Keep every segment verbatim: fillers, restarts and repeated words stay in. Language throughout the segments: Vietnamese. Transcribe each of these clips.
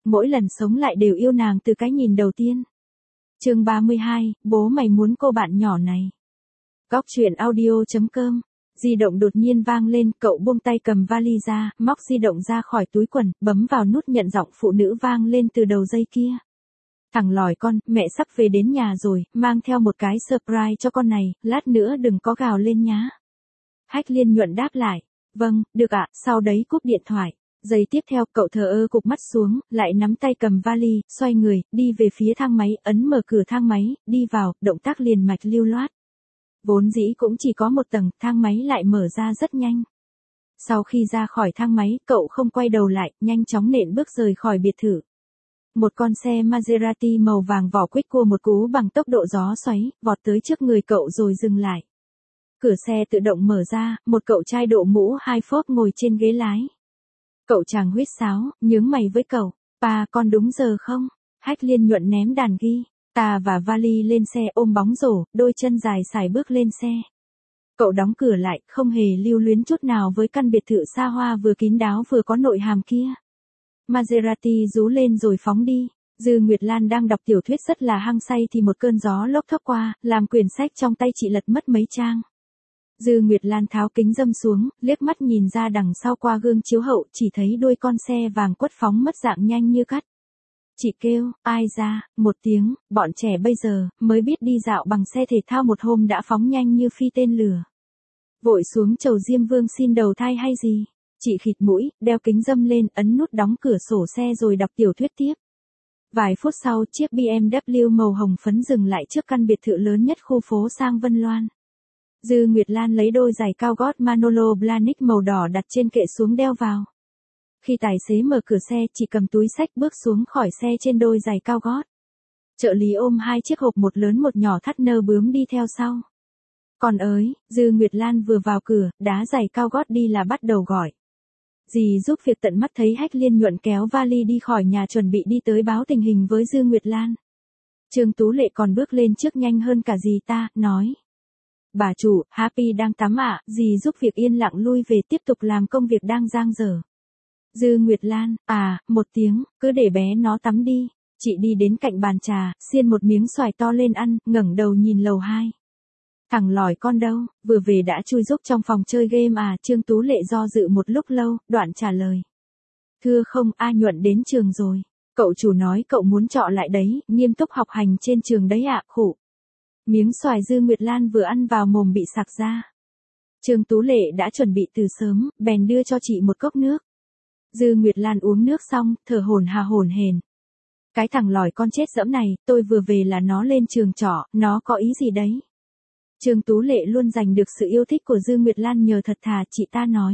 mỗi lần sống lại đều yêu nàng từ cái nhìn đầu tiên. Chương ba mươi hai, bố mày muốn cô bạn nhỏ này. Góc truyện audio chấm com. Di động đột nhiên vang lên, cậu buông tay cầm vali ra, móc di động ra khỏi túi quần, bấm vào nút nhận giọng phụ nữ vang lên từ đầu dây kia. Thằng lòi con, mẹ sắp về đến nhà rồi, mang theo một cái surprise cho con này, lát nữa đừng có gào lên nhá. Hách Liên Nhuận đáp lại, vâng, được ạ, sau đấy cúp điện thoại. Giây tiếp theo, cậu thờ ơ cụp mắt xuống, lại nắm tay cầm vali, xoay người, đi về phía thang máy, ấn mở cửa thang máy, đi vào, động tác liền mạch lưu loát. Vốn dĩ cũng chỉ có một tầng, thang máy lại mở ra rất nhanh. Sau khi ra khỏi thang máy, cậu không quay đầu lại, nhanh chóng nện bước rời khỏi biệt thự. Một con xe Maserati màu vàng vỏ quýt cua một cú bằng tốc độ gió xoáy, vọt tới trước người cậu rồi dừng lại. Cửa xe tự động mở ra, một cậu trai đội mũ hai phốp ngồi trên ghế lái. Cậu chàng huýt sáo, nhướng mày với cậu, "Pa, con đúng giờ không?" Hách Liên Nhuận ném đàn ghi, ta và vali lên xe ôm bóng rổ, đôi chân dài sải bước lên xe. Cậu đóng cửa lại, không hề lưu luyến chút nào với căn biệt thự xa hoa vừa kín đáo vừa có nội hàm kia. Maserati rú lên rồi phóng đi. Dư Nguyệt Lan đang đọc tiểu thuyết rất là hăng say thì một cơn gió lốc thốc qua, làm quyển sách trong tay chị lật mất mấy trang. Dư Nguyệt Lan tháo kính râm xuống, liếc mắt nhìn ra đằng sau qua gương chiếu hậu, chỉ thấy đuôi con xe vàng quất phóng mất dạng nhanh như cắt. Chị kêu, ai ra, một tiếng, bọn trẻ bây giờ, mới biết đi dạo bằng xe thể thao một hôm đã phóng nhanh như phi tên lửa. Vội xuống chầu Diêm Vương xin đầu thai hay gì? Chị khịt mũi, đeo kính râm lên, ấn nút đóng cửa sổ xe rồi đọc tiểu thuyết tiếp. Vài phút sau, chiếc bê em vê màu hồng phấn dừng lại trước căn biệt thự lớn nhất khu phố Sang Vân Loan. Dư Nguyệt Lan lấy đôi giày cao gót Manolo Blahnik màu đỏ đặt trên kệ xuống đeo vào. Khi tài xế mở cửa xe, chị cầm túi xách bước xuống khỏi xe trên đôi giày cao gót. Trợ lý ôm hai chiếc hộp một lớn một nhỏ thắt nơ bướm đi theo sau. Còn ới, Dư Nguyệt Lan vừa vào cửa, đá giày cao gót đi là bắt đầu gọi. Dì giúp việc tận mắt thấy Hách Liên Nhuận kéo vali đi khỏi nhà chuẩn bị đi tới báo tình hình với Dư Nguyệt Lan. Trương Tú Lệ còn bước lên trước nhanh hơn cả dì ta, nói. Bà chủ, Happy đang tắm ạ, dì giúp việc yên lặng lui về tiếp tục làm công việc đang dang dở. Dư Nguyệt Lan, à, một tiếng, cứ để bé nó tắm đi. Chị đi đến cạnh bàn trà, xiên một miếng xoài to lên ăn, ngẩng đầu nhìn lầu hai. Thằng lòi con đâu, vừa về đã chui rúc trong phòng chơi game à? Trương Tú Lệ do dự một lúc lâu, đoạn trả lời. Thưa không, A Nhuận đến trường rồi. Cậu chủ nói cậu muốn trọ lại đấy, nghiêm túc học hành trên trường đấy ạ, khổ. Miếng xoài Dư Nguyệt Lan vừa ăn vào mồm bị sặc ra. Trương Tú Lệ đã chuẩn bị từ sớm, bèn đưa cho chị một cốc nước. Dư Nguyệt Lan uống nước xong, thở hổn hà hổn hển. Cái thằng lòi con chết dẫm này, tôi vừa về là nó lên trường trọ, nó có ý gì đấy? Trương Tú Lệ luôn giành được sự yêu thích của Dư Nguyệt Lan nhờ thật thà, chị ta nói.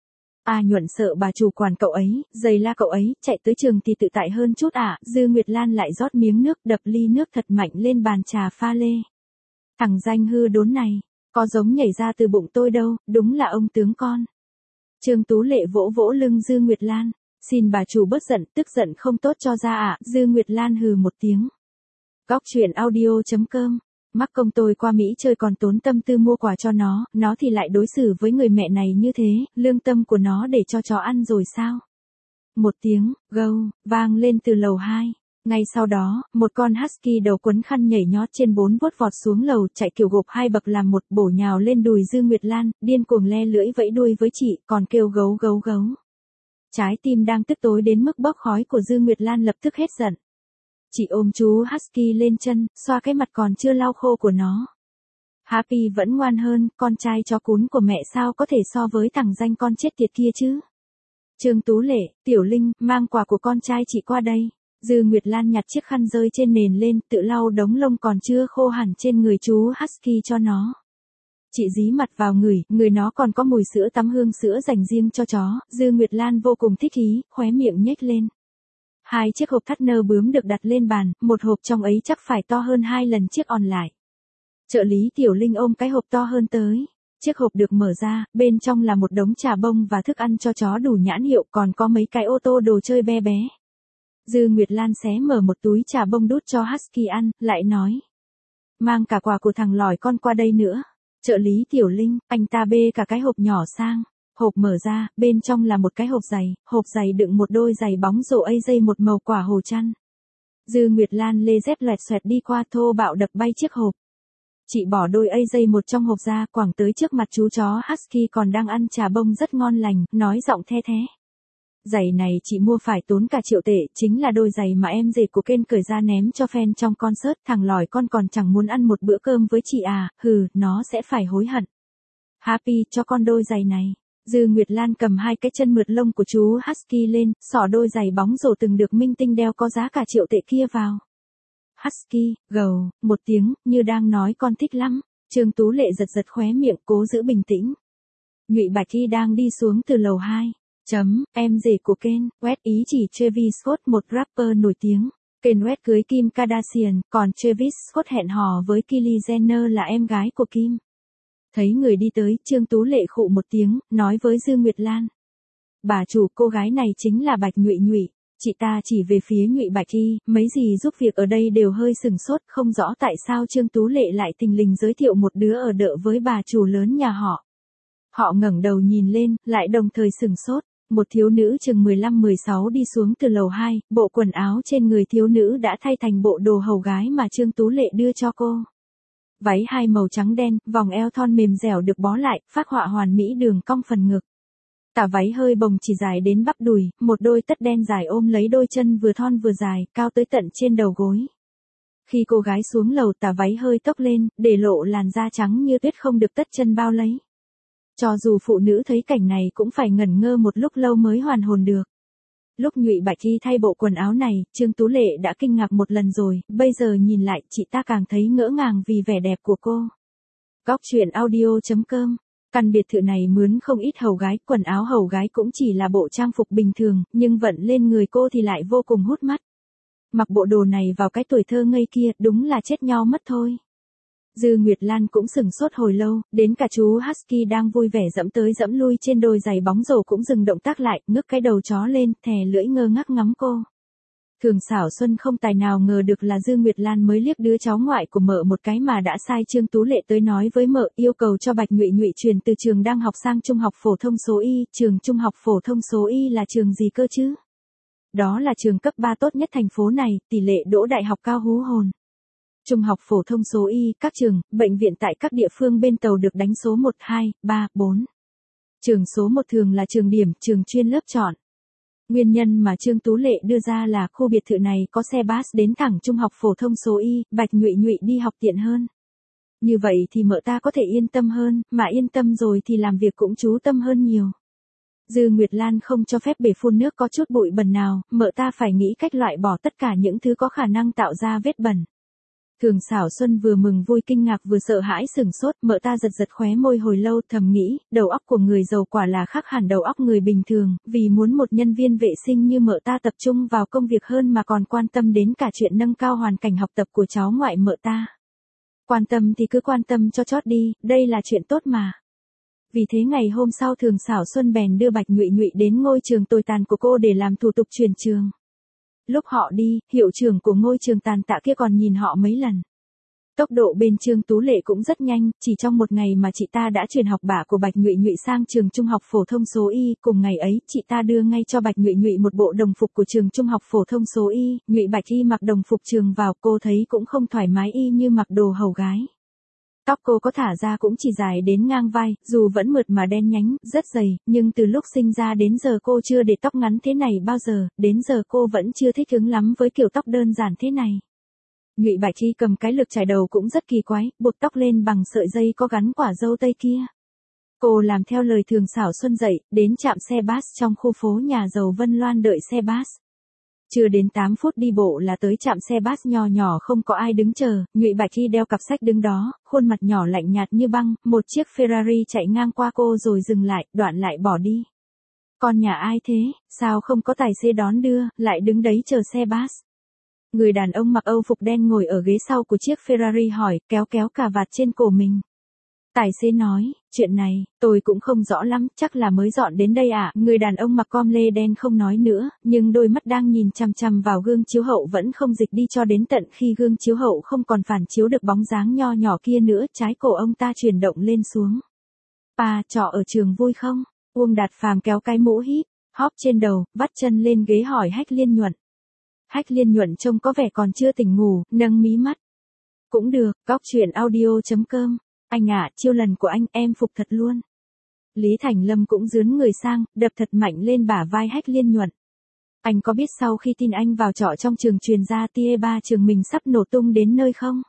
A Nhuận sợ bà chủ quản cậu ấy, giày la cậu ấy, chạy tới trường thì tự tại hơn chút ạ. À. Dư Nguyệt Lan lại rót miếng nước, đập ly nước thật mạnh lên bàn trà pha lê. Thằng danh hư đốn này, có giống nhảy ra từ bụng tôi đâu, đúng là ông tướng con. Trương Tú Lệ vỗ vỗ lưng Dư Nguyệt Lan, xin bà chủ bớt giận, tức giận không tốt cho ra ạ. À. Dư Nguyệt Lan hừ một tiếng. Góc truyện audio chấm com. Mắc công tôi qua Mỹ chơi còn tốn tâm tư mua quà cho nó, nó thì lại đối xử với người mẹ này như thế, lương tâm của nó để cho chó ăn rồi sao? Một tiếng, gâu, vang lên từ lầu hai. Ngay sau đó, một con husky đầu quấn khăn nhảy nhót trên bốn vuốt vọt xuống lầu, chạy kiểu gộp hai bậc làm một, bổ nhào lên đùi Dư Nguyệt Lan, điên cuồng le lưỡi vẫy đuôi với chị, còn kêu gấu gấu gấu. Trái tim đang tức tối đến mức bốc khói của Dư Nguyệt Lan lập tức hết giận. Chị ôm chú Husky lên chân, xoa cái mặt còn chưa lau khô của nó. Happy vẫn ngoan hơn, con trai chó cún của mẹ sao có thể so với thằng danh con chết tiệt kia chứ. Trương Tú Lệ, Tiểu Linh, mang quà của con trai chị qua đây. Dư Nguyệt Lan nhặt chiếc khăn rơi trên nền lên, tự lau đống lông còn chưa khô hẳn trên người chú Husky cho nó. Chị dí mặt vào người, người nó còn có mùi sữa tắm hương sữa dành riêng cho chó. Dư Nguyệt Lan vô cùng thích ý, khóe miệng nhếch lên. Hai chiếc hộp thắt nơ bướm được đặt lên bàn, một hộp trong ấy chắc phải to hơn hai lần chiếc còn lại. Trợ lý Tiểu Linh ôm cái hộp to hơn tới. Chiếc hộp được mở ra, bên trong là một đống trà bông và thức ăn cho chó đủ nhãn hiệu, còn có mấy cái ô tô đồ chơi be bé. Dư Nguyệt Lan xé mở một túi trà bông đút cho Husky ăn, lại nói. Mang cả quà của thằng lòi con qua đây nữa. Trợ lý Tiểu Linh, anh ta bê cả cái hộp nhỏ sang. Hộp mở ra, bên trong là một cái hộp giày, hộp giày đựng một đôi giày bóng rổ a gi một màu quả hồ chăn. Dư Nguyệt Lan lê dép loẹt xoẹt đi qua thô bạo đập bay chiếc hộp. Chị bỏ đôi a gi một trong hộp ra, quẳng tới trước mặt chú chó Husky còn đang ăn trà bông rất ngon lành, nói giọng the thé. Giày này chị mua phải tốn cả triệu tệ, chính là đôi giày mà em rể của Ken cởi ra ném cho fan trong concert, thằng lòi con còn chẳng muốn ăn một bữa cơm với chị à, hừ, nó sẽ phải hối hận. Happy cho con đôi giày này. Dư Nguyệt Lan cầm hai cái chân mượt lông của chú Husky lên, xỏ đôi giày bóng rổ từng được minh tinh đeo có giá cả triệu tệ kia vào. Husky, gầu, một tiếng, như đang nói con thích lắm. Trương Tú Lệ giật giật khóe miệng, cố giữ bình tĩnh. Nhụy Bạch Hy đang đi xuống từ lầu hai. Chấm, em rể của Ken, West ý chỉ Travis Scott, một rapper nổi tiếng. Ken West cưới Kim Kardashian, còn Travis Scott hẹn hò với Kylie Jenner là em gái của Kim. Thấy người đi tới, Trương Tú Lệ khụ một tiếng, nói với Dư Nguyệt Lan. Bà chủ, cô gái này chính là Bạch Nhụy Nhụy. Chị ta chỉ về phía Nhụy Bạch Hy, mấy gì giúp việc ở đây đều hơi sừng sốt, không rõ tại sao Trương Tú Lệ lại tình lình giới thiệu một đứa ở đợ với bà chủ lớn nhà họ. Họ ngẩng đầu nhìn lên, lại đồng thời sừng sốt. Một thiếu nữ chừng mười lăm mười sáu đi xuống từ lầu hai, bộ quần áo trên người thiếu nữ đã thay thành bộ đồ hầu gái mà Trương Tú Lệ đưa cho cô. Váy hai màu trắng đen, vòng eo thon mềm dẻo được bó lại, phác họa hoàn mỹ đường cong phần ngực. Tà váy hơi bồng chỉ dài đến bắp đùi, một đôi tất đen dài ôm lấy đôi chân vừa thon vừa dài, cao tới tận trên đầu gối. Khi cô gái xuống lầu, tà váy hơi tốc lên, để lộ làn da trắng như tuyết không được tất chân bao lấy. Cho dù phụ nữ thấy cảnh này cũng phải ngẩn ngơ một lúc lâu mới hoàn hồn được. Lúc Nhụy Bạch Hy thay bộ quần áo này, Trương Tú Lệ đã kinh ngạc một lần rồi, bây giờ nhìn lại, chị ta càng thấy ngỡ ngàng vì vẻ đẹp của cô. Góc truyện audio chấm com. Căn biệt thự này mướn không ít hầu gái, quần áo hầu gái cũng chỉ là bộ trang phục bình thường, nhưng vận lên người cô thì lại vô cùng hút mắt. Mặc bộ đồ này vào cái tuổi thơ ngây kia, đúng là chết nhau mất thôi. Dư Nguyệt Lan cũng sừng sốt hồi lâu, đến cả chú Husky đang vui vẻ dẫm tới dẫm lui trên đôi giày bóng rổ cũng dừng động tác lại, ngước cái đầu chó lên, thè lưỡi ngơ ngác ngắm cô. Thường Xảo Xuân không tài nào ngờ được là Dư Nguyệt Lan mới liếc đứa cháu ngoại của mợ một cái mà đã sai Trương Tú Lệ tới nói với mợ, yêu cầu cho Bạch Nhụy Nhụy chuyển từ trường đang học sang trung học phổ thông số Y, trường trung học phổ thông số Y là trường gì cơ chứ? Đó là trường cấp ba tốt nhất thành phố này, tỷ lệ đỗ đại học cao hú hồn. Trung học phổ thông số Y, các trường, bệnh viện tại các địa phương bên tàu được đánh số một, hai, ba, bốn. Trường số một thường là trường điểm, trường chuyên lớp chọn. Nguyên nhân mà Trương Tú Lệ đưa ra là khu biệt thự này có xe bus đến thẳng trung học phổ thông số Y, Bạch Nhụy Nhụy đi học tiện hơn. Như vậy thì mợ ta có thể yên tâm hơn, mà yên tâm rồi thì làm việc cũng chú tâm hơn nhiều. Dư Nguyệt Lan không cho phép bể phun nước có chút bụi bẩn nào, mợ ta phải nghĩ cách loại bỏ tất cả những thứ có khả năng tạo ra vết bẩn. Thường Xảo Xuân vừa mừng vui kinh ngạc vừa sợ hãi sửng sốt, mợ ta giật giật khóe môi hồi lâu thầm nghĩ, đầu óc của người giàu quả là khác hẳn đầu óc người bình thường, vì muốn một nhân viên vệ sinh như mợ ta tập trung vào công việc hơn mà còn quan tâm đến cả chuyện nâng cao hoàn cảnh học tập của cháu ngoại mợ ta. Quan tâm thì cứ quan tâm cho chót đi, đây là chuyện tốt mà. Vì thế ngày hôm sau Thường Xảo Xuân bèn đưa Bạch Nhụy Nhụy đến ngôi trường tồi tàn của cô để làm thủ tục chuyển trường. Lúc họ đi, hiệu trưởng của ngôi trường tàn tạ kia còn nhìn họ mấy lần. Tốc độ bên Trương Tú Lệ cũng rất nhanh, chỉ trong một ngày mà chị ta đã chuyển học bạ của Bạch Nhụy Nhụy sang trường trung học phổ thông số Y, cùng ngày ấy, chị ta đưa ngay cho Bạch Nhụy Nhụy một bộ đồng phục của trường trung học phổ thông số Y, Nhụy Bạch Y mặc đồng phục trường vào, cô thấy cũng không thoải mái y như mặc đồ hầu gái. Tóc cô có thả ra cũng chỉ dài đến ngang vai, dù vẫn mượt mà đen nhánh, rất dày, nhưng từ lúc sinh ra đến giờ cô chưa để tóc ngắn thế này bao giờ, đến giờ cô vẫn chưa thích ứng lắm với kiểu tóc đơn giản thế này. Nhụy Bạch Chi cầm cái lược chải đầu cũng rất kỳ quái, buộc tóc lên bằng sợi dây có gắn quả dâu tây kia. Cô làm theo lời Thường Xảo Xuân dạy, đến trạm xe bus trong khu phố nhà giàu Vân Loan đợi xe bus. Chưa đến tám phút đi bộ là tới trạm xe bus nhỏ nhỏ không có ai đứng chờ, Nhụy Bạch Chi đeo cặp sách đứng đó, khuôn mặt nhỏ lạnh nhạt như băng, một chiếc Ferrari chạy ngang qua cô rồi dừng lại, đoạn lại bỏ đi. Con nhà ai thế, sao không có tài xế đón đưa, lại đứng đấy chờ xe bus. Người đàn ông mặc Âu phục đen ngồi ở ghế sau của chiếc Ferrari hỏi, kéo kéo cà vạt trên cổ mình. Tài xế nói, chuyện này, tôi cũng không rõ lắm, chắc là mới dọn đến đây à, người đàn ông mặc com lê đen không nói nữa, nhưng đôi mắt đang nhìn chằm chằm vào gương chiếu hậu vẫn không dịch đi cho đến tận khi gương chiếu hậu không còn phản chiếu được bóng dáng nho nhỏ kia nữa, trái cổ ông ta chuyển động lên xuống. Pa, trọ ở trường vui không? Uông Đạt Phàm kéo cái mũ híp, hóp trên đầu, vắt chân lên ghế hỏi Hách Liên Nhuận. Hách Liên Nhuận trông có vẻ còn chưa tỉnh ngủ, nâng mí mắt. Cũng được, cóc truyện audio.com. Anh ạ, chiêu lần của anh em phục thật luôn. Lý Thành Lâm cũng dướn người sang, đập thật mạnh lên bả vai Hách Liên Nhuận. Anh có biết sau khi tin anh vào trọ trong trường truyền ra tia ba trường mình sắp nổ tung đến nơi không?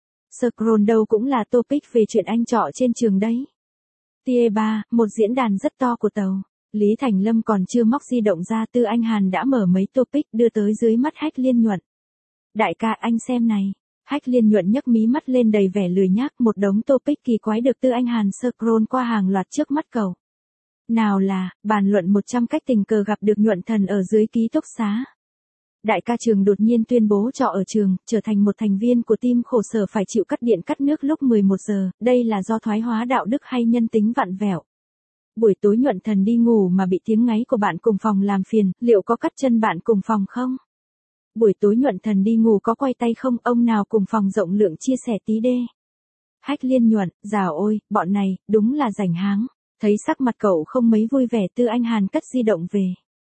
Scroll đâu cũng là topic về chuyện anh trọ trên trường đấy. tia ba, một diễn đàn rất to của tàu. Lý Thành Lâm còn chưa móc di động ra, Tư Anh Hàn đã mở mấy topic đưa tới dưới mắt Hách Liên Nhuận. Đại ca anh xem này. Hách Liên Nhuận nhấc mí mắt lên đầy vẻ lười nhác, một đống topic kỳ quái được Tư Anh Hàn scroll qua hàng loạt trước mắt cậu. Nào là, bàn luận một trăm cách tình cờ gặp được Nhuận Thần ở dưới ký túc xá. Đại ca trường đột nhiên tuyên bố trọ ở trường, trở thành một thành viên của team khổ sở phải chịu cắt điện cắt nước lúc mười một giờ, đây là do thoái hóa đạo đức hay nhân tính vặn vẹo. Buổi tối Nhuận Thần đi ngủ mà bị tiếng ngáy của bạn cùng phòng làm phiền, liệu có cắt chân bạn cùng phòng không? Buổi tối Nhuận Thần đi ngủ có quay tay không, ông nào cùng phòng rộng lượng chia sẻ tí đê. Hách Liên Nhuận, dào ôi, bọn này, đúng là rảnh háng. Thấy sắc mặt cậu không mấy vui vẻ, Tư Anh Hàn cất di động về.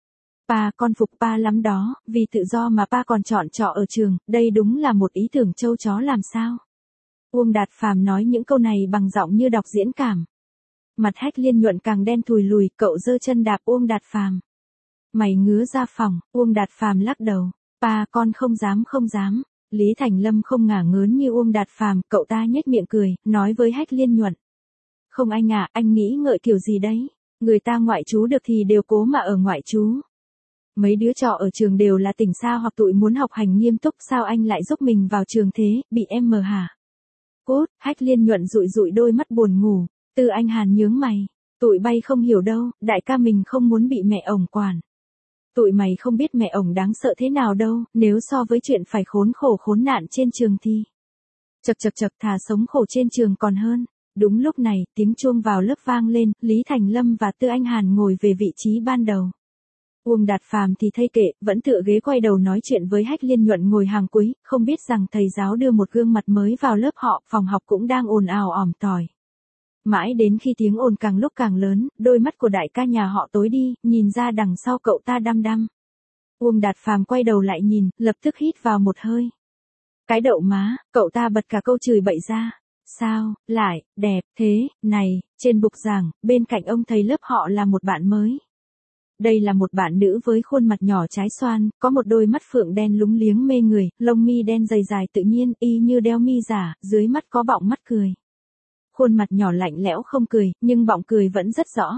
Pa, con phục pa lắm đó, vì tự do mà pa còn chọn trọ ở trường, đây đúng là một ý tưởng trâu chó làm sao. Uông Đạt Phàm nói những câu này bằng giọng như đọc diễn cảm. Mặt Hách Liên Nhuận càng đen thùi lùi, cậu giơ chân đạp Uông Đạt Phàm. Mày ngứa ra phòng, Uông Đạt Phàm lắc đầu. Pa, con không dám không dám. Lý Thành Lâm không ngả ngớn như Uông Đạt Phàm, cậu ta nhếch miệng cười, nói với Hách Liên Nhuận. Không anh à, anh nghĩ ngợi kiểu gì đấy? Người ta ngoại trú được thì đều cố mà ở ngoại trú. Mấy đứa trọ ở trường đều là tỉnh xa hoặc tụi muốn học hành nghiêm túc, sao anh lại giúp mình vào trường thế, bị em mờ hả? Cốt, Hách Liên Nhuận dụi dụi đôi mắt buồn ngủ. Tư Anh Hàn nhướng mày. Tụi bay không hiểu đâu, đại ca mình không muốn bị mẹ ổng quản. Tụi mày không biết mẹ ổng đáng sợ thế nào đâu, nếu so với chuyện phải khốn khổ khốn nạn trên trường thì. Chật chật chật, thà sống khổ trên trường còn hơn. Đúng lúc này, tiếng chuông vào lớp vang lên, Lý Thành Lâm và Tư Anh Hàn ngồi về vị trí ban đầu. Uông Đạt Phàm thì thay kệ, vẫn tựa ghế quay đầu nói chuyện với Hách Liên Nhuận ngồi hàng cuối, không biết rằng thầy giáo đưa một gương mặt mới vào lớp họ, phòng học cũng đang ồn ào ỏm tỏi. Mãi đến khi tiếng ồn càng lúc càng lớn, đôi mắt của đại ca nhà họ tối đi, nhìn ra đằng sau cậu ta đăm đăm. Uông Đạt Phàm quay đầu lại nhìn, lập tức hít vào một hơi. Cái đậu má, cậu ta bật cả câu chửi bậy ra. Sao, lại, đẹp, thế, này, trên bục giảng, bên cạnh ông thầy lớp họ là một bạn mới. Đây là một bạn nữ với khuôn mặt nhỏ trái xoan, có một đôi mắt phượng đen lúng liếng mê người, lông mi đen dày dài tự nhiên, y như đeo mi giả, dưới mắt có bọng mắt cười. Khuôn mặt nhỏ lạnh lẽo không cười, nhưng bọng cười vẫn rất rõ.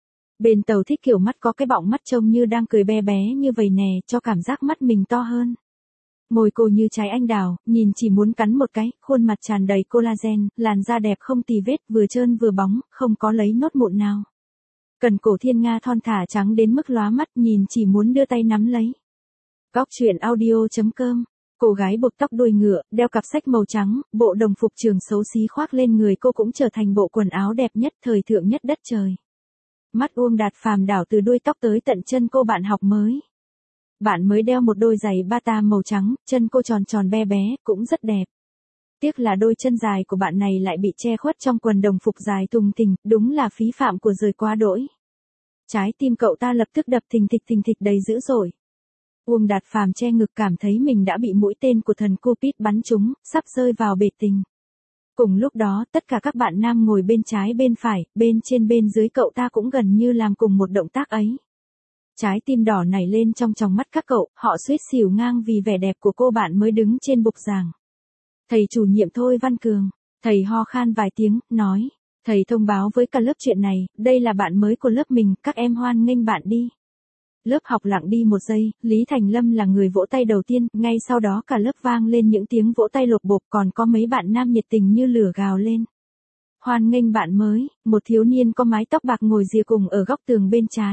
Bên tàu thích kiểu mắt có cái bọng mắt trông như đang cười bé bé như vầy nè, cho cảm giác mắt mình to hơn. Môi cô như trái anh đào, nhìn chỉ muốn cắn một cái, khuôn mặt tràn đầy collagen, làn da đẹp không tì vết, vừa trơn vừa bóng, không có lấy nốt mụn nào. Cần cổ thiên nga thon thả trắng đến mức lóa mắt, nhìn chỉ muốn đưa tay nắm lấy. Cóc truyện audio.com. Cô gái buộc tóc đuôi ngựa, đeo cặp sách màu trắng, bộ đồng phục trường xấu xí khoác lên người cô cũng trở thành bộ quần áo đẹp nhất thời thượng nhất đất trời. Mắt Uông Đạt Phàm đảo từ đuôi tóc tới tận chân cô bạn học mới. Bạn mới đeo một đôi giày bata màu trắng, chân cô tròn tròn be bé, cũng rất đẹp. Tiếc là đôi chân dài của bạn này lại bị che khuất trong quần đồng phục dài tùng tình, đúng là phí phạm của rời quá đỗi. Trái tim cậu ta lập tức đập thình thịch thình thịch đầy dữ dội. Uông Đạt Phàm che ngực cảm thấy mình đã bị mũi tên của thần Cupid bắn trúng, sắp rơi vào bể tình. Cùng lúc đó, tất cả các bạn nam ngồi bên trái bên phải, bên trên bên dưới cậu ta cũng gần như làm cùng một động tác ấy. Trái tim đỏ nảy lên trong tròng mắt các cậu, họ suýt xỉu ngang vì vẻ đẹp của cô bạn mới đứng trên bục giảng. Thầy chủ nhiệm Thôi Văn Cường, thầy ho khan vài tiếng, nói, thầy thông báo với cả lớp chuyện này, đây là bạn mới của lớp mình, các em hoan nghênh bạn đi. Lớp học lặng đi một giây, Lý Thành Lâm là người vỗ tay đầu tiên, ngay sau đó cả lớp vang lên những tiếng vỗ tay lộp bộp, còn có mấy bạn nam nhiệt tình như lửa gào lên. Hoan nghênh bạn mới, một thiếu niên có mái tóc bạc ngồi rìa cùng ở góc tường bên trái.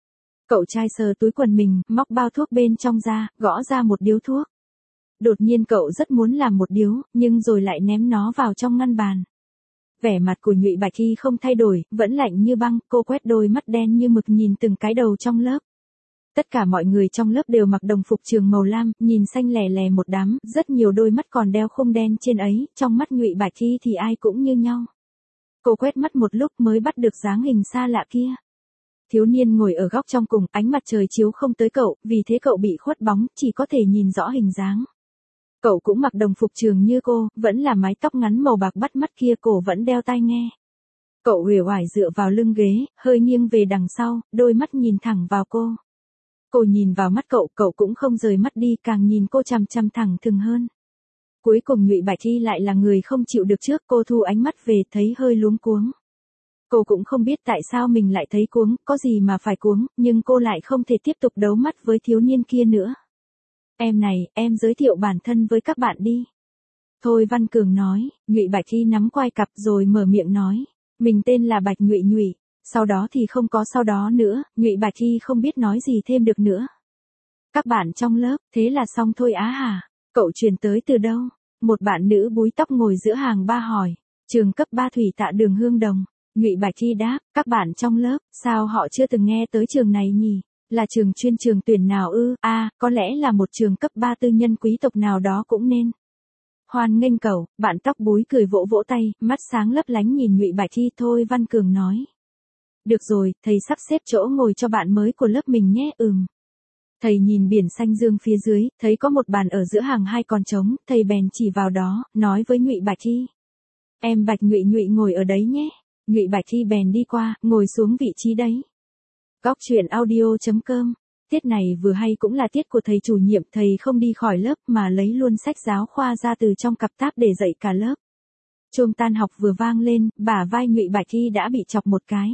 Cậu trai sờ túi quần mình, móc bao thuốc bên trong ra, gõ ra một điếu thuốc. Đột nhiên cậu rất muốn làm một điếu, nhưng rồi lại ném nó vào trong ngăn bàn. Vẻ mặt của Nhụy Bạch Hy không thay đổi, vẫn lạnh như băng, cô quét đôi mắt đen như mực nhìn từng cái đầu trong lớp. Tất cả mọi người trong lớp đều mặc đồng phục trường màu lam, nhìn xanh lè lè một đám, rất nhiều đôi mắt còn đeo khung đen trên ấy, trong mắt Nhụy Bạch Hy thì ai cũng như nhau. Cô quét mắt một lúc mới bắt được dáng hình xa lạ kia. Thiếu niên ngồi ở góc trong cùng, ánh mặt trời chiếu không tới cậu, vì thế cậu bị khuất bóng, chỉ có thể nhìn rõ hình dáng. Cậu cũng mặc đồng phục trường như cô, vẫn là mái tóc ngắn màu bạc bắt mắt kia, cổ vẫn đeo tai nghe. Cậu uể oải dựa vào lưng ghế, hơi nghiêng về đằng sau, đôi mắt nhìn thẳng vào cô. Cô nhìn vào mắt cậu, cậu cũng không rời mắt đi, càng nhìn cô chằm chằm thẳng thừng hơn. Cuối cùng Nhụy Bạch Hi lại là người không chịu được trước, cô thu ánh mắt về, thấy hơi luống cuống. Cô cũng không biết tại sao mình lại thấy cuống, có gì mà phải cuống, nhưng cô lại không thể tiếp tục đấu mắt với thiếu niên kia nữa. Em này, em giới thiệu bản thân với các bạn đi. Thôi Văn Cường nói. Nhụy Bạch Hi nắm quai cặp rồi mở miệng nói. Mình tên là Bạch Nhụy Nhụy. Sau đó thì không có sau đó nữa, Nhụy Bạch Hi không biết nói gì thêm được nữa. Các bạn trong lớp, thế là xong thôi á hả? Cậu truyền tới từ đâu? Một bạn nữ búi tóc ngồi giữa hàng ba hỏi. Trường cấp ba Thủy Tạ Đường Hương Đồng. Nhụy Bạch Hi đáp, các bạn trong lớp, sao họ chưa từng nghe tới trường này nhỉ? Là trường chuyên trường tuyển nào ư? A, à, có lẽ là một trường cấp ba tư nhân quý tộc nào đó cũng nên. Hoan nghênh cậu, bạn tóc búi cười vỗ vỗ tay, mắt sáng lấp lánh nhìn Nhụy Bạch Hi. Thôi Văn Cường nói. Được rồi, thầy sắp xếp chỗ ngồi cho bạn mới của lớp mình nhé. Ừm. Thầy nhìn biển xanh dương phía dưới, thấy có một bàn ở giữa hàng hai còn trống, thầy bèn chỉ vào đó, nói với Nhụy Bạch Hi. Em Bạch Nhụy Nhụy ngồi ở đấy nhé. Nhụy Bạch Hi bèn đi qua, ngồi xuống vị trí đấy. Góc truyện audio chấm com. Tiết này vừa hay cũng là tiết của thầy chủ nhiệm, thầy không đi khỏi lớp mà lấy luôn sách giáo khoa ra từ trong cặp táp để dạy cả lớp. Chuông tan học vừa vang lên, bả vai Nhụy Bạch Hi đã bị chọc một cái.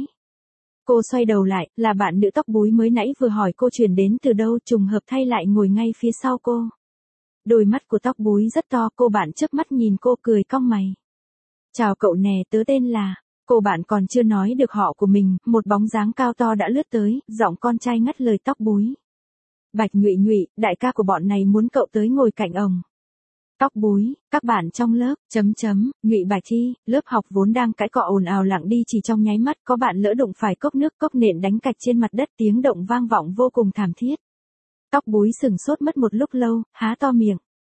Cô xoay đầu lại, là bạn nữ tóc búi mới nãy vừa hỏi cô chuyển đến từ đâu, trùng hợp thay lại ngồi ngay phía sau cô. Đôi mắt của tóc búi rất to, cô bạn chớp mắt nhìn cô cười cong mày. Chào cậu nè, tớ tên là... Cô bạn còn chưa nói được họ của mình, một bóng dáng cao to đã lướt tới, giọng con trai ngắt lời tóc búi. Bạch Nhụy Nhụy, đại ca của bọn này muốn cậu tới ngồi cạnh ông. Tóc búi, các bạn trong lớp, chấm chấm, Nhụy Bạch Hi, lớp học vốn đang cãi cọ ồn ào lặng đi chỉ trong nháy mắt, có bạn lỡ đụng phải cốc nước, cốc nện đánh cạch trên mặt đất, tiếng động vang vọng vô cùng thảm thiết. Tóc búi sừng sốt mất một lúc lâu, há to miệng.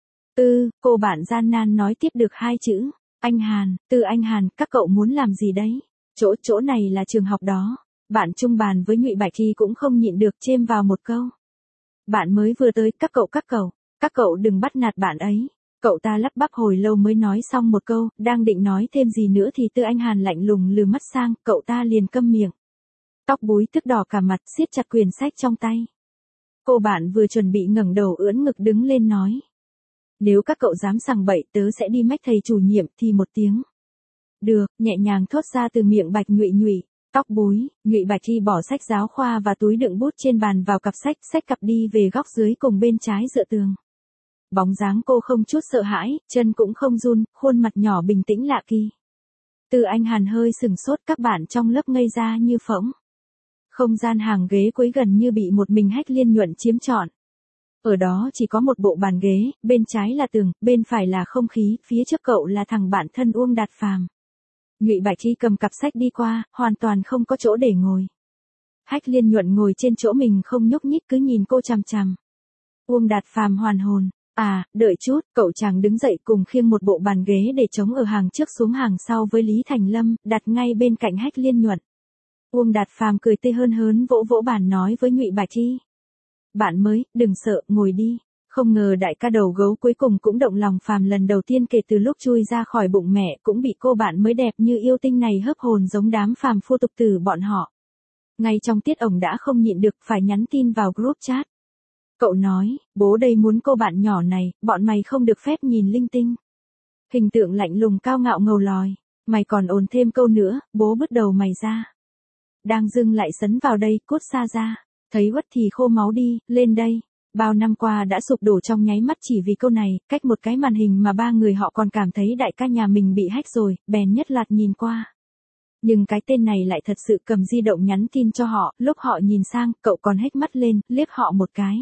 Ư, cô bạn gian nan nói tiếp được hai chữ. Anh Hàn, Từ anh Hàn, các cậu muốn làm gì đấy? Chỗ, chỗ này là trường học đó. Bạn chung bàn với Nhụy Bạch Hi cũng không nhịn được chêm vào một câu. Bạn mới vừa tới, các cậu các cậu, các cậu đừng bắt nạt bạn ấy. Cậu ta lắp bắp hồi lâu mới nói xong một câu, đang định nói thêm gì nữa thì Từ anh Hàn lạnh lùng lừ mắt sang, cậu ta liền câm miệng. Tóc búi tức đỏ cả mặt, siết chặt quyển sách trong tay. Cô bạn vừa chuẩn bị ngẩng đầu ưỡn ngực đứng lên nói. Nếu các cậu dám sằng bậy, tớ sẽ đi mách thầy chủ nhiệm thì một tiếng. Được, nhẹ nhàng thốt ra từ miệng Bạch Nhụy Nhụy. Tóc búi, Nhụy Bạch Hi bỏ sách giáo khoa và túi đựng bút trên bàn vào cặp sách, xách cặp đi về góc dưới cùng bên trái dựa tường. Bóng dáng cô không chút sợ hãi, chân cũng không run, khuôn mặt nhỏ bình tĩnh lạ kỳ. Từ anh Hàn hơi sừng sốt, các bạn trong lớp ngây ra như phỗng. Không gian hàng ghế cuối gần như bị một mình Hách Liên Nhuận chiếm trọn. Ở đó chỉ có một bộ bàn ghế, bên trái là tường, bên phải là không khí, phía trước cậu là thằng bạn thân Uông Đạt Phàm. Nhụy Bạch Hi cầm cặp sách đi qua, hoàn toàn không có chỗ để ngồi. Hách Liên Nhuận ngồi trên chỗ mình không nhúc nhích cứ nhìn cô chằm chằm. Uông Đạt Phàm hoàn hồn. À, đợi chút, cậu chàng đứng dậy cùng khiêng một bộ bàn ghế để trống ở hàng trước xuống hàng sau với Lý Thành Lâm, đặt ngay bên cạnh Hách Liên Nhuận. Uông Đạt Phàm cười tươi hơn hớn vỗ vỗ bàn nói với Nhụy Bạch Hi. Bạn mới, đừng sợ, ngồi đi. Không ngờ đại ca đầu gấu cuối cùng cũng động lòng Phàm lần đầu tiên kể từ lúc chui ra khỏi bụng mẹ, cũng bị cô bạn mới đẹp như yêu tinh này hớp hồn giống đám phàm phu tục tử bọn họ. Ngay trong tiết ổng đã không nhịn được phải nhắn tin vào group chat. Cậu nói, bố đây muốn cô bạn nhỏ này, bọn mày không được phép nhìn linh tinh. Hình tượng lạnh lùng cao ngạo ngầu lòi, mày còn ồn thêm câu nữa, bố bứt đầu mày ra. Đang dưng lại sấn vào đây, cút xa ra. Thấy uất thì khô máu đi, lên đây. Bao năm qua đã sụp đổ trong nháy mắt chỉ vì câu này, cách một cái màn hình mà ba người họ còn cảm thấy đại ca nhà mình bị hack rồi, bèn nhất loạt nhìn qua. Nhưng cái tên này lại thật sự cầm di động nhắn tin cho họ, lúc họ nhìn sang, cậu còn hét mắt lên, liếc họ một cái.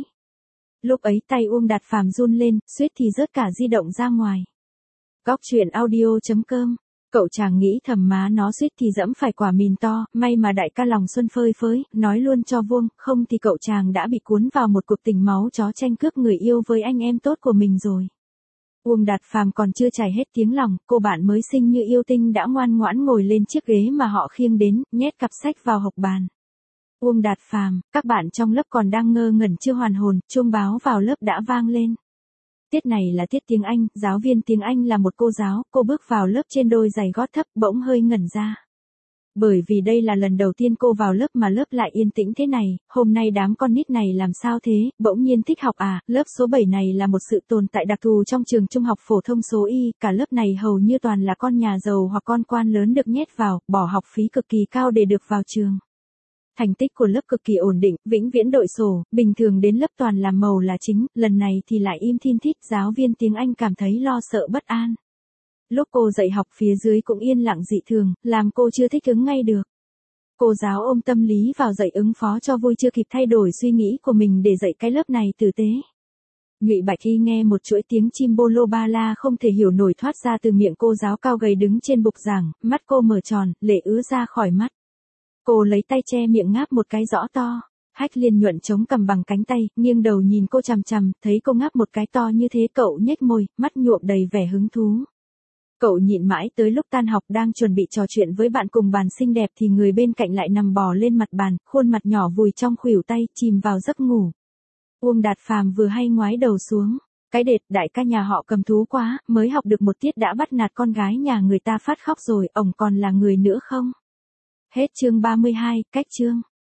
Lúc ấy tay Uông Đạt Phàm run lên, suýt thì rớt cả di động ra ngoài. Góc truyện audio chấm com. Cậu chàng nghĩ thầm má nó suýt thì dẫm phải quả mìn to, may mà đại ca lòng xuân phơi phới, nói luôn cho vuông, không thì cậu chàng đã bị cuốn vào một cuộc tình máu chó tranh cướp người yêu với anh em tốt của mình rồi. Uông Đạt Phàm còn chưa trải hết tiếng lòng, cô bạn mới xinh như yêu tinh đã ngoan ngoãn ngồi lên chiếc ghế mà họ khiêng đến, nhét cặp sách vào hộc bàn. Uông Đạt Phàm, các bạn trong lớp còn đang ngơ ngẩn chưa hoàn hồn, chuông báo vào lớp đã vang lên. Tiết này là tiết tiếng Anh, giáo viên tiếng Anh là một cô giáo, cô bước vào lớp trên đôi giày gót thấp bỗng hơi ngẩn ra. Bởi vì đây là lần đầu tiên cô vào lớp mà lớp lại yên tĩnh thế này, hôm nay đám con nít này làm sao thế, bỗng nhiên thích học à, lớp số bảy này là một sự tồn tại đặc thù trong trường trung học phổ thông số Y, cả lớp này hầu như toàn là con nhà giàu hoặc con quan lớn được nhét vào, bỏ học phí cực kỳ cao để được vào trường. Thành tích của lớp cực kỳ ổn định, vĩnh viễn đội sổ, bình thường đến lớp toàn làm màu là chính, lần này thì lại im thin thít, giáo viên tiếng Anh cảm thấy lo sợ bất an. Lúc cô dạy học phía dưới cũng yên lặng dị thường, làm cô chưa thích ứng ngay được. Cô giáo ôm tâm lý vào dạy ứng phó cho vui chưa kịp thay đổi suy nghĩ của mình để dạy cái lớp này tử tế. Ngụy Bạch Y nghe một chuỗi tiếng chim bô lô ba la không thể hiểu nổi thoát ra từ miệng cô giáo cao gầy đứng trên bục giảng, mắt cô mở tròn, lệ ứa ra khỏi mắt. Cô lấy tay che miệng ngáp một cái rõ to. Hách Liên nhuận chống cằm bằng cánh tay, nghiêng đầu nhìn cô chằm chằm, thấy cô ngáp một cái to như thế cậu nhếch môi, mắt nhuộm đầy vẻ hứng thú. Cậu nhịn mãi tới lúc tan học đang chuẩn bị trò chuyện với bạn cùng bàn xinh đẹp thì người bên cạnh lại nằm bò lên mặt bàn, khuôn mặt nhỏ vùi trong khuỷu tay, chìm vào giấc ngủ. Uông Đạt Phàm vừa hay ngoái đầu xuống. Cái đệt, đại ca nhà họ cầm thú quá, mới học được một tiết đã bắt nạt con gái nhà người ta phát khóc rồi, ổng còn là người nữa không? Hết chương ba mươi hai, cách chương.